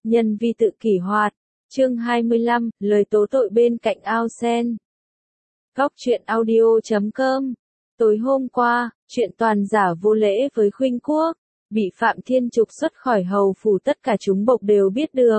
Nhân vi tự kỷ hoạt. Chương 25, lời tố tội bên cạnh ao sen. Góc truyện audio.com. Tối hôm qua, chuyện toàn giả vô lễ với Khuynh Quốc, bị Phạm Thiên trục xuất khỏi hầu phủ tất cả chúng bộc đều biết được.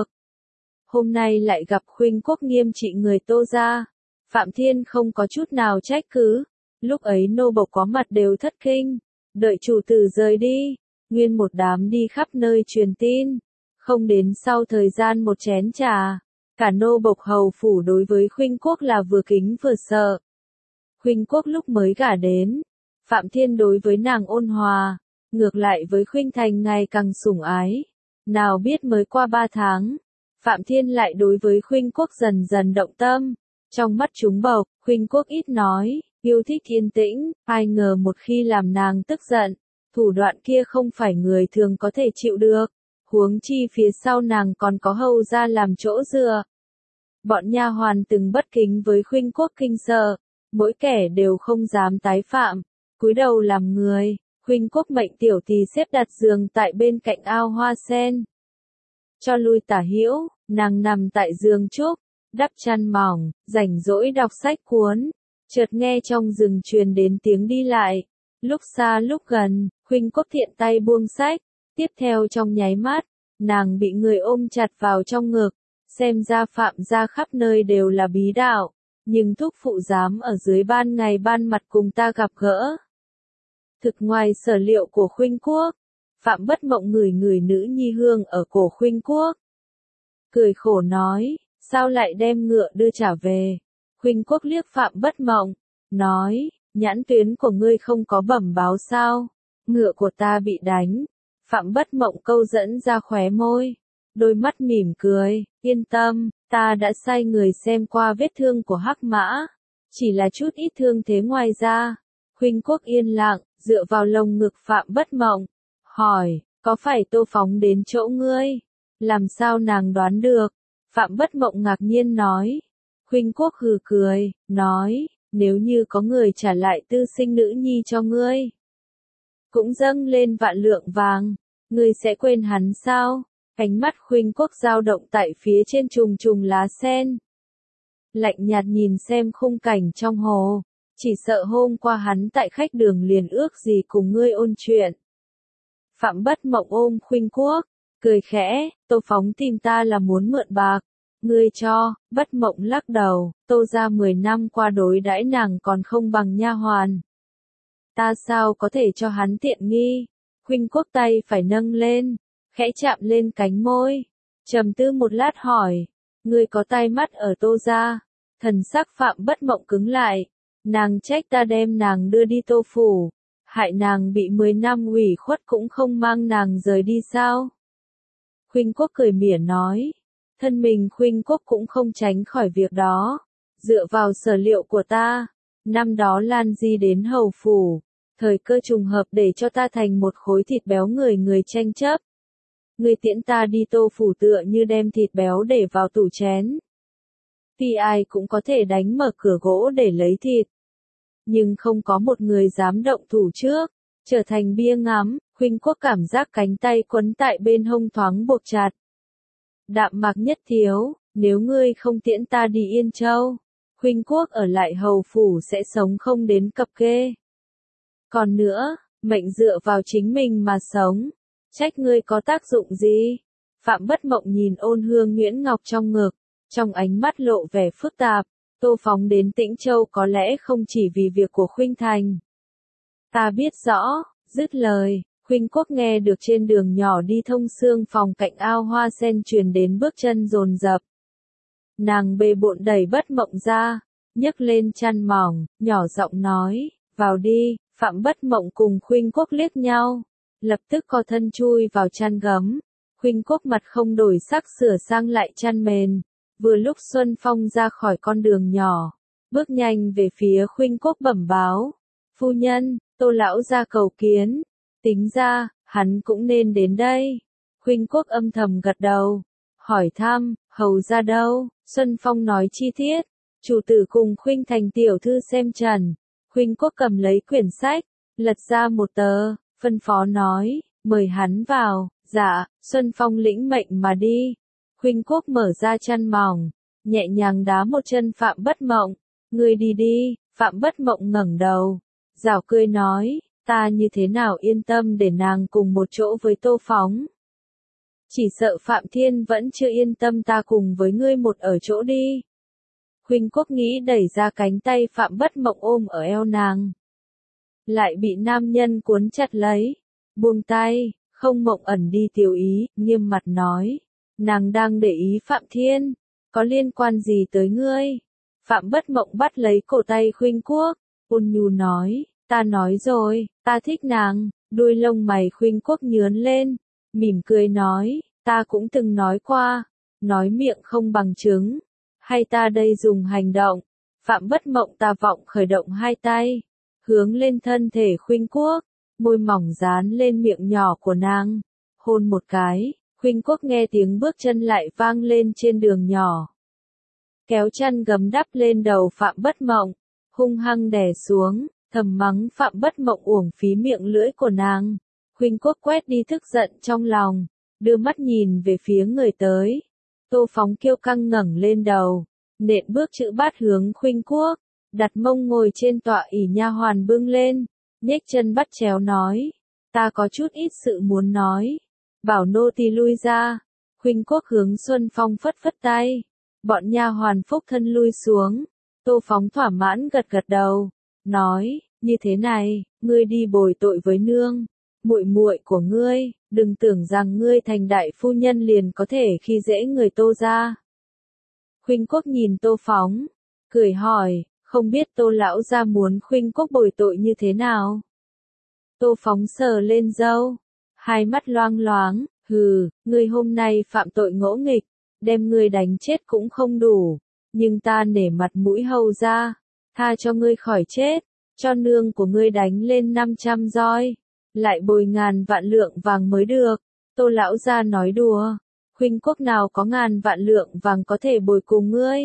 Hôm nay lại gặp Khuynh Quốc nghiêm trị người Tô gia. Phạm Thiên không có chút nào trách cứ. Lúc ấy nô bộc có mặt đều thất kinh. Đợi chủ tử rời đi, nguyên một đám đi khắp nơi truyền tin. Không đến sau thời gian một chén trà, cả nô bộc hầu phủ đối với Khuynh Quốc là vừa kính vừa sợ. Khuynh Quốc lúc mới gả đến, Phạm Thiên đối với nàng ôn hòa, ngược lại với Khuynh Thành ngày càng sủng ái. Nào biết mới qua 3 tháng, Phạm Thiên lại đối với Khuynh Quốc dần dần động tâm. Trong mắt chúng bộc, Khuynh Quốc ít nói, yêu thích yên tĩnh, ai ngờ một khi làm nàng tức giận, thủ đoạn kia không phải người thường có thể chịu được. Huống chi phía sau nàng còn có hầu gia làm chỗ dựa. Bọn nha hoàn từng bất kính với Khuynh Quốc kinh sợ, mỗi kẻ đều không dám tái phạm, cúi đầu làm người. Khuynh Quốc mệnh tiểu tỳ xếp đặt giường tại bên cạnh ao hoa sen. Cho lui tả hữu, nàng nằm tại giường trúc, đắp chăn mỏng, rảnh rỗi đọc sách cuốn. Chợt nghe trong rừng truyền đến tiếng đi lại, lúc xa lúc gần. Khuynh Quốc thiện tay buông sách. Tiếp theo trong nháy mắt, nàng bị người ôm chặt vào trong ngực. Xem ra Phạm gia khắp nơi đều là bí đạo, nhưng thúc phụ dám ở dưới ban ngày ban mặt cùng ta gặp gỡ. Thực ngoài sở liệu của Khuynh Quốc, Phạm Bất Mộng ngửi ngửi nữ nhi hương ở cổ Khuynh Quốc. Cười khổ nói, sao lại đem ngựa đưa trả về? Khuynh Quốc liếc Phạm Bất Mộng, nói, nhãn tuyến của ngươi không có bẩm báo sao? Ngựa của ta bị đánh. Phạm Bất Mộng câu dẫn ra khóe môi, đôi mắt mỉm cười, yên tâm, ta đã sai người xem qua vết thương của Hắc Mã, chỉ là chút ít thương thế ngoài ra. Khuynh Quốc yên lặng, dựa vào lồng ngực Phạm Bất Mộng, hỏi, có phải Tô phóng đến chỗ ngươi? Làm sao nàng đoán được? Phạm Bất Mộng ngạc nhiên nói. Khuynh Quốc hừ cười, nói, nếu như có người trả lại tư sinh nữ nhi cho ngươi, cũng dâng lên vạn lượng vàng, ngươi sẽ quên hắn sao? Ánh mắt Khuynh Quốc dao động tại phía trên trùng trùng lá sen. Lạnh nhạt nhìn xem khung cảnh trong hồ, chỉ sợ hôm qua hắn tại khách đường liền ước gì cùng ngươi ôn chuyện. Phạm Bất Mộng ôm Khuynh Quốc, cười khẽ, Tô phóng tìm ta là muốn mượn bạc, ngươi cho. Bất Mộng lắc đầu, Tô gia 10 năm qua đối đãi nàng còn không bằng nha hoàn. Ta sao có thể cho hắn tiện nghi? Khuynh Quốc tay phải nâng lên, khẽ chạm lên cánh môi, trầm tư một lát hỏi, ngươi có tai mắt ở Tô gia? Thần sắc Phạm Bất Mộng cứng lại, nàng trách ta đem nàng đưa đi Tô phủ, hại nàng bị 10 năm ủy khuất cũng không mang nàng rời đi sao? Khuynh Quốc cười mỉa nói, thân mình Khuynh Quốc cũng không tránh khỏi việc đó. Dựa vào sở liệu của ta, năm đó Lan Di đến hầu phủ, thời cơ trùng hợp để cho ta thành một khối thịt béo người người tranh chấp. Người tiễn ta đi Tô phủ tựa như đem thịt béo để vào tủ chén. Tuy ai cũng có thể đánh mở cửa gỗ để lấy thịt, nhưng không có một người dám động thủ trước, trở thành bia ngắm. Khuynh Quốc cảm giác cánh tay quấn tại bên hông thoáng buộc chặt. Đạm Mạc Nhất thiếu, nếu ngươi không tiễn ta đi Yên Châu, Khuynh Quốc ở lại hầu phủ sẽ sống không đến cập kê. Còn nữa, mệnh dựa vào chính mình mà sống, trách ngươi có tác dụng gì? Phạm Bất Mộng nhìn ôn hương nhuyễn ngọc trong ngực, trong ánh mắt lộ vẻ phức tạp. Tô phóng đến Tĩnh Châu có lẽ không chỉ vì việc của Khuynh Thành. Ta biết rõ. Dứt lời, Khuynh Quốc nghe được trên đường nhỏ đi thông xương phòng cạnh ao hoa sen truyền đến bước chân dồn dập. Nàng bề bộn đẩy Bất Mộng ra, nhấc lên chăn mỏng, nhỏ giọng nói, vào đi. Phạm Bất Mộng cùng Khuynh Quốc liếc nhau, lập tức co thân chui vào chăn gấm. Khuynh Quốc mặt không đổi sắc sửa sang lại chăn mền. Vừa lúc Xuân Phong ra khỏi con đường nhỏ, bước nhanh về phía Khuynh Quốc bẩm báo, phu nhân, Tô lão ra cầu kiến. Tính ra, hắn cũng nên đến đây. Khuynh Quốc âm thầm gật đầu, hỏi thăm, hầu ra đâu? Xuân Phong nói chi tiết, chủ tử cùng Khuynh Thành tiểu thư xem trần. Khuynh Quốc cầm lấy quyển sách, lật ra một tờ, phân phó nói, mời hắn vào. Dạ. Xuân Phong lĩnh mệnh mà đi. Khuynh Quốc mở ra chăn mỏng, nhẹ nhàng đá một chân Phạm Bất Mộng. Ngươi đi đi, Phạm Bất Mộng ngẩng đầu, giảo cười nói, ta như thế nào yên tâm để nàng cùng một chỗ với Tô Phóng. Chỉ sợ Phạm Thiên vẫn chưa yên tâm ta cùng với ngươi một ở chỗ đi. Khuynh Quốc nghĩ đẩy ra cánh tay Phạm Bất Mộng ôm ở eo nàng. Lại bị nam nhân cuốn chặt lấy. Buông tay, không Mộng Ẩn đi Tiểu Ý, nghiêm mặt nói. Nàng đang để ý Phạm Thiên, có liên quan gì tới ngươi? Phạm Bất Mộng bắt lấy cổ tay Khuynh Quốc, ôn nhu nói, ta nói rồi, ta thích nàng. Đuôi lông mày Khuynh Quốc nhướn lên, mỉm cười nói, ta cũng từng nói qua, nói miệng không bằng chứng, hay ta đây dùng hành động. Phạm Bất Mộng tà vọng khởi động hai tay, hướng lên thân thể Khuynh Quốc, môi mỏng dán lên miệng nhỏ của nàng, hôn một cái. Khuynh Quốc nghe tiếng bước chân lại vang lên trên đường nhỏ. Kéo chăn gấm đắp lên đầu Phạm Bất Mộng, hung hăng đè xuống, thầm mắng Phạm Bất Mộng uổng phí miệng lưỡi của nàng. Khuynh Quốc quét đi tức giận trong lòng, đưa mắt nhìn về phía người tới. Tô Phóng kiêu căng ngẩng lên đầu, nện bước chữ bát hướng Khuynh Quốc, đặt mông ngồi trên tọa ỷ nha hoàn bưng lên, nhếch chân bắt chéo nói, ta có chút ít sự muốn nói. Bảo nô tỳ lui ra. Khuynh Quốc hướng Xuân Phong phất phất tay. Bọn nha hoàn phúc thân lui xuống. Tô Phóng thỏa mãn gật gật đầu, nói, như thế này, ngươi đi bồi tội với nương, muội muội của ngươi, đừng tưởng rằng ngươi thành đại phu nhân liền có thể khi dễ người Tô gia. Khuynh Quốc nhìn Tô Phóng, cười hỏi, không biết Tô lão gia muốn Khuynh Quốc bồi tội như thế nào? Tô Phóng sờ lên râu, hai mắt loang loáng, hừ, ngươi hôm nay phạm tội ngỗ nghịch, đem ngươi đánh chết cũng không đủ, nhưng ta nể mặt mũi hầu ra, tha cho ngươi khỏi chết, cho nương của ngươi đánh lên 500 roi, lại bồi ngàn vạn lượng vàng mới được. Tô lão gia nói đùa, Khuynh Quốc nào có ngàn vạn lượng vàng có thể bồi cùng ngươi.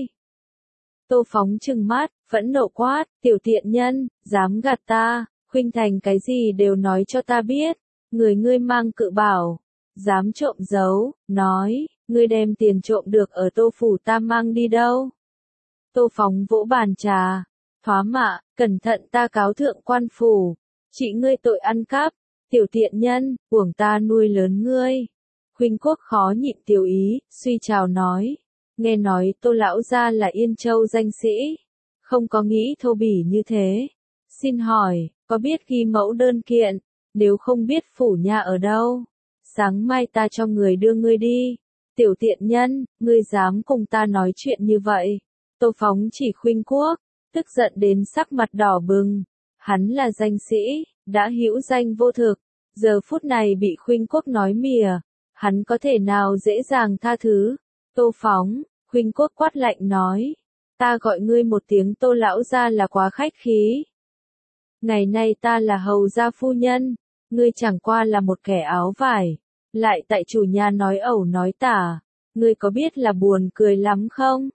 Tô Phóng trừng mắt, phẫn nộ quát, tiểu tiện nhân, dám gạt ta, Khuynh Thành cái gì đều nói cho ta biết. Người ngươi mang cự bảo, dám trộm giấu, nói, ngươi đem tiền trộm được ở Tô phủ ta mang đi đâu? Tô Phóng vỗ bàn trà, thoá mạ, cẩn thận ta cáo thượng quan phủ, trị ngươi tội ăn cắp, tiểu tiện nhân, uổng ta nuôi lớn ngươi. Khuynh Quốc khó nhịn Tiểu Ý, suy chào nói, nghe nói Tô lão gia là Yên Châu danh sĩ, không có nghĩ thô bỉ như thế. Xin hỏi, có biết ghi mẫu đơn kiện? Nếu không biết phủ nhà ở đâu, sáng mai ta cho người đưa ngươi đi. Tiểu tiện nhân, ngươi dám cùng ta nói chuyện như vậy? Tô Phóng chỉ Khuynh Quốc, tức giận đến sắc mặt đỏ bừng. Hắn là danh sĩ, đã hữu danh vô thực, giờ phút này bị Khuynh Quốc nói mỉa, hắn có thể nào dễ dàng tha thứ? Tô Phóng, Khuynh Quốc quát lạnh nói, ta gọi ngươi một tiếng Tô lão gia là quá khách khí. Ngày nay ta là hầu gia phu nhân, ngươi chẳng qua là một kẻ áo vải, lại tại chủ nhà nói ẩu nói tả, ngươi có biết là buồn cười lắm không?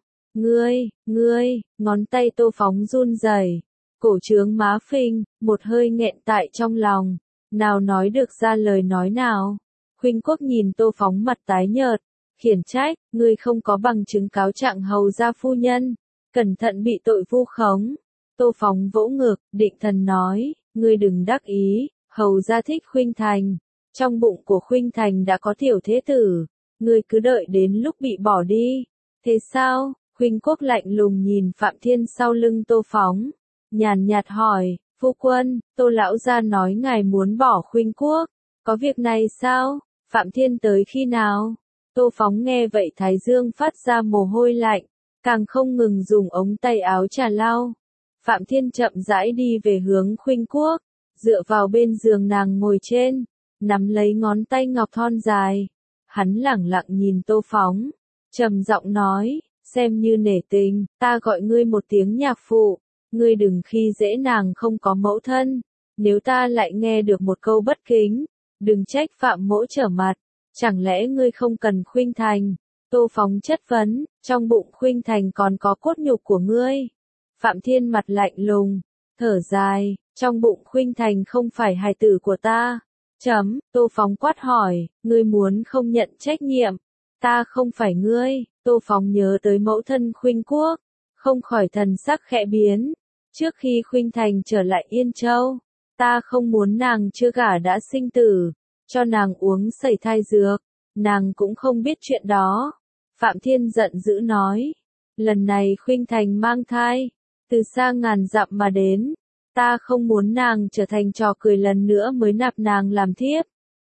Ngươi, ngón tay Tô Phóng run rẩy, cổ trướng má phình, một hơi nghẹn tại trong lòng, nào nói được ra lời nói nào. Khuynh Quốc nhìn Tô Phóng mặt tái nhợt, khiển trách, ngươi không có bằng chứng cáo trạng hầu gia phu nhân, cẩn thận bị tội vu khống. Tô Phóng vỗ ngực, định thần nói, ngươi đừng đắc ý, hầu gia thích Khuynh Thành, trong bụng của Khuynh Thành đã có tiểu thế tử, ngươi cứ đợi đến lúc bị bỏ đi. Thế sao? Khuynh Quốc lạnh lùng nhìn Phạm Thiên sau lưng Tô Phóng, nhàn nhạt hỏi, phu quân, Tô lão gia nói ngài muốn bỏ Khuynh Quốc, có việc này sao? Phạm Thiên tới khi nào? Tô Phóng nghe vậy thái dương phát ra mồ hôi lạnh, càng không ngừng dùng ống tay áo trà lau. Phạm Thiên chậm rãi đi về hướng Khuynh Quốc, dựa vào bên giường nàng ngồi trên, nắm lấy ngón tay ngọc thon dài. Hắn lẳng lặng nhìn Tô Phóng, trầm giọng nói, xem như nể tình, ta gọi ngươi một tiếng nhạc phụ, ngươi đừng khi dễ nàng không có mẫu thân, nếu ta lại nghe được một câu bất kính, đừng trách Phạm mỗ trở mặt, chẳng lẽ ngươi không cần Khuynh Thành? Tô Phóng chất vấn, trong bụng Khuynh Thành còn có cốt nhục của ngươi. Phạm Thiên mặt lạnh lùng, thở dài, trong bụng Khuynh Thành không phải hài tử của ta. Tô Phóng quát hỏi, ngươi muốn không nhận trách nhiệm, Ta không phải ngươi. Tô Phóng nhớ tới mẫu thân Khuynh Quốc, không khỏi thần sắc khẽ biến. Trước khi Khuynh Thành trở lại Yên Châu, ta không muốn nàng chưa gả đã sinh tử, cho nàng uống sẩy thai dược, nàng cũng không biết chuyện đó. Phạm Thiên giận dữ nói, lần này Khuynh Thành mang thai, từ xa ngàn dặm mà đến, ta không muốn nàng trở thành trò cười lần nữa mới nạp nàng làm thiếp.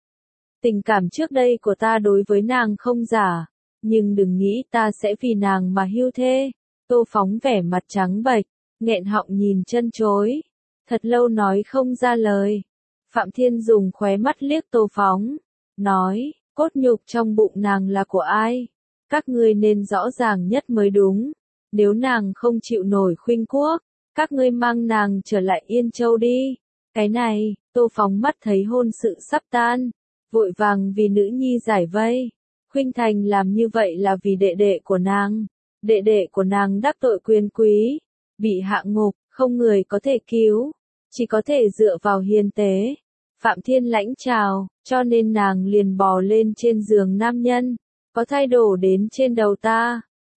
Tình cảm trước đây của ta đối với nàng không giả, nhưng đừng nghĩ ta sẽ vì nàng mà hưu thê. Tô Phóng vẻ mặt trắng bệch, nghẹn họng nhìn chân chối, thật lâu nói không ra lời. Phạm Thiên dùng khóe mắt liếc Tô Phóng, nói, cốt nhục trong bụng nàng là của ai? Các ngươi nên rõ ràng nhất mới đúng. Nếu nàng không chịu nổi Khuynh Quốc, các ngươi mang nàng trở lại Yên Châu đi. Cái này, Tô Phóng mắt thấy hôn sự sắp tan, vội vàng vì nữ nhi giải vây. Khuynh Thành làm như vậy là vì đệ đệ của nàng. Đệ đệ của nàng đắc tội quyền quý, bị hạ ngục, không người có thể cứu, chỉ có thể dựa vào hiền tế. Phạm Thiên lãnh chào, cho nên nàng liền bò lên trên giường nam nhân, có thay đổ đến trên đầu ta.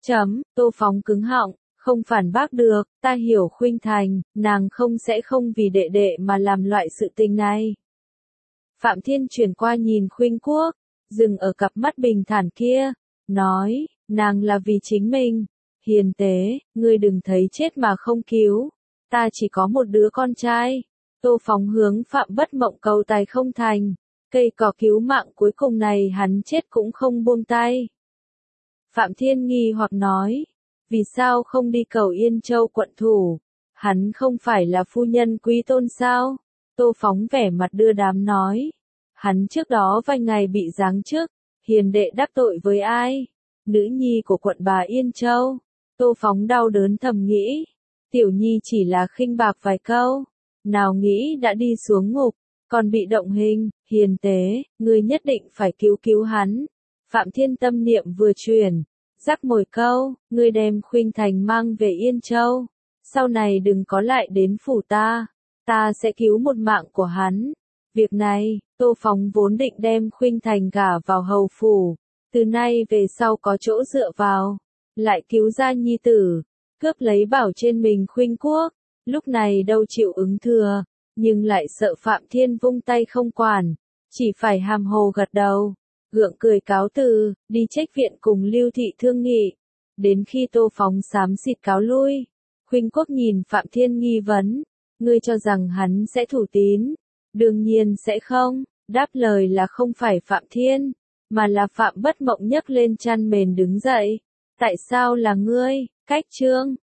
Tô Phóng cứng họng, không phản bác được, ta hiểu Khuynh Thành, nàng sẽ không vì đệ đệ mà làm loại sự tình này. Phạm Thiên chuyển qua nhìn Khuynh Quốc, dừng ở cặp mắt bình thản kia, nói, nàng là vì chính mình. Hiền tế, ngươi đừng thấy chết mà không cứu, ta chỉ có một đứa con trai. Tô Phóng hướng Phạm Bất Mộng cầu tài không thành, cây cỏ cứu mạng cuối cùng này hắn chết cũng không buông tay. Phạm Thiên nghi hoặc nói, vì sao không đi cầu Yên Châu quận thủ, hắn không phải là phu nhân quý tôn sao? Tô Phóng vẻ mặt đưa đám nói, hắn trước đó vài ngày bị giáng chức, hiền đệ đắc tội với ai? Nữ nhi của quận bà Yên Châu. Tô Phóng đau đớn thầm nghĩ, tiểu nhi chỉ là khinh bạc vài câu, nào nghĩ đã đi xuống ngục, còn bị động hình. Hiền tế, ngươi nhất định phải cứu hắn. Phạm Thiên tâm niệm vừa chuyển, rắc mồi câu, ngươi đem Khuynh Thành mang về Yên Châu, sau này đừng có lại đến phủ ta sẽ cứu một mạng của hắn. Việc này, Tô Phóng vốn định đem Khuynh Thành gả vào hầu phủ, từ nay về sau có chỗ dựa vào, lại cứu ra nhi tử, cướp lấy bảo trên mình Khuynh Quốc, lúc này đâu chịu ứng thừa, nhưng lại sợ Phạm Thiên vung tay không quản, chỉ phải hàm hồ gật đầu, gượng cười cáo từ, đi trách viện cùng Lưu Thị thương nghị. Đến khi Tô Phóng xám xịt cáo lui, Khuynh Quốc nhìn Phạm Thiên nghi vấn, ngươi cho rằng hắn sẽ thủ tín? Đương nhiên sẽ không. Đáp lời là không phải Phạm Thiên, mà là Phạm Bất Mộng nhấc lên chăn mền đứng dậy. Tại sao là ngươi? Cách chương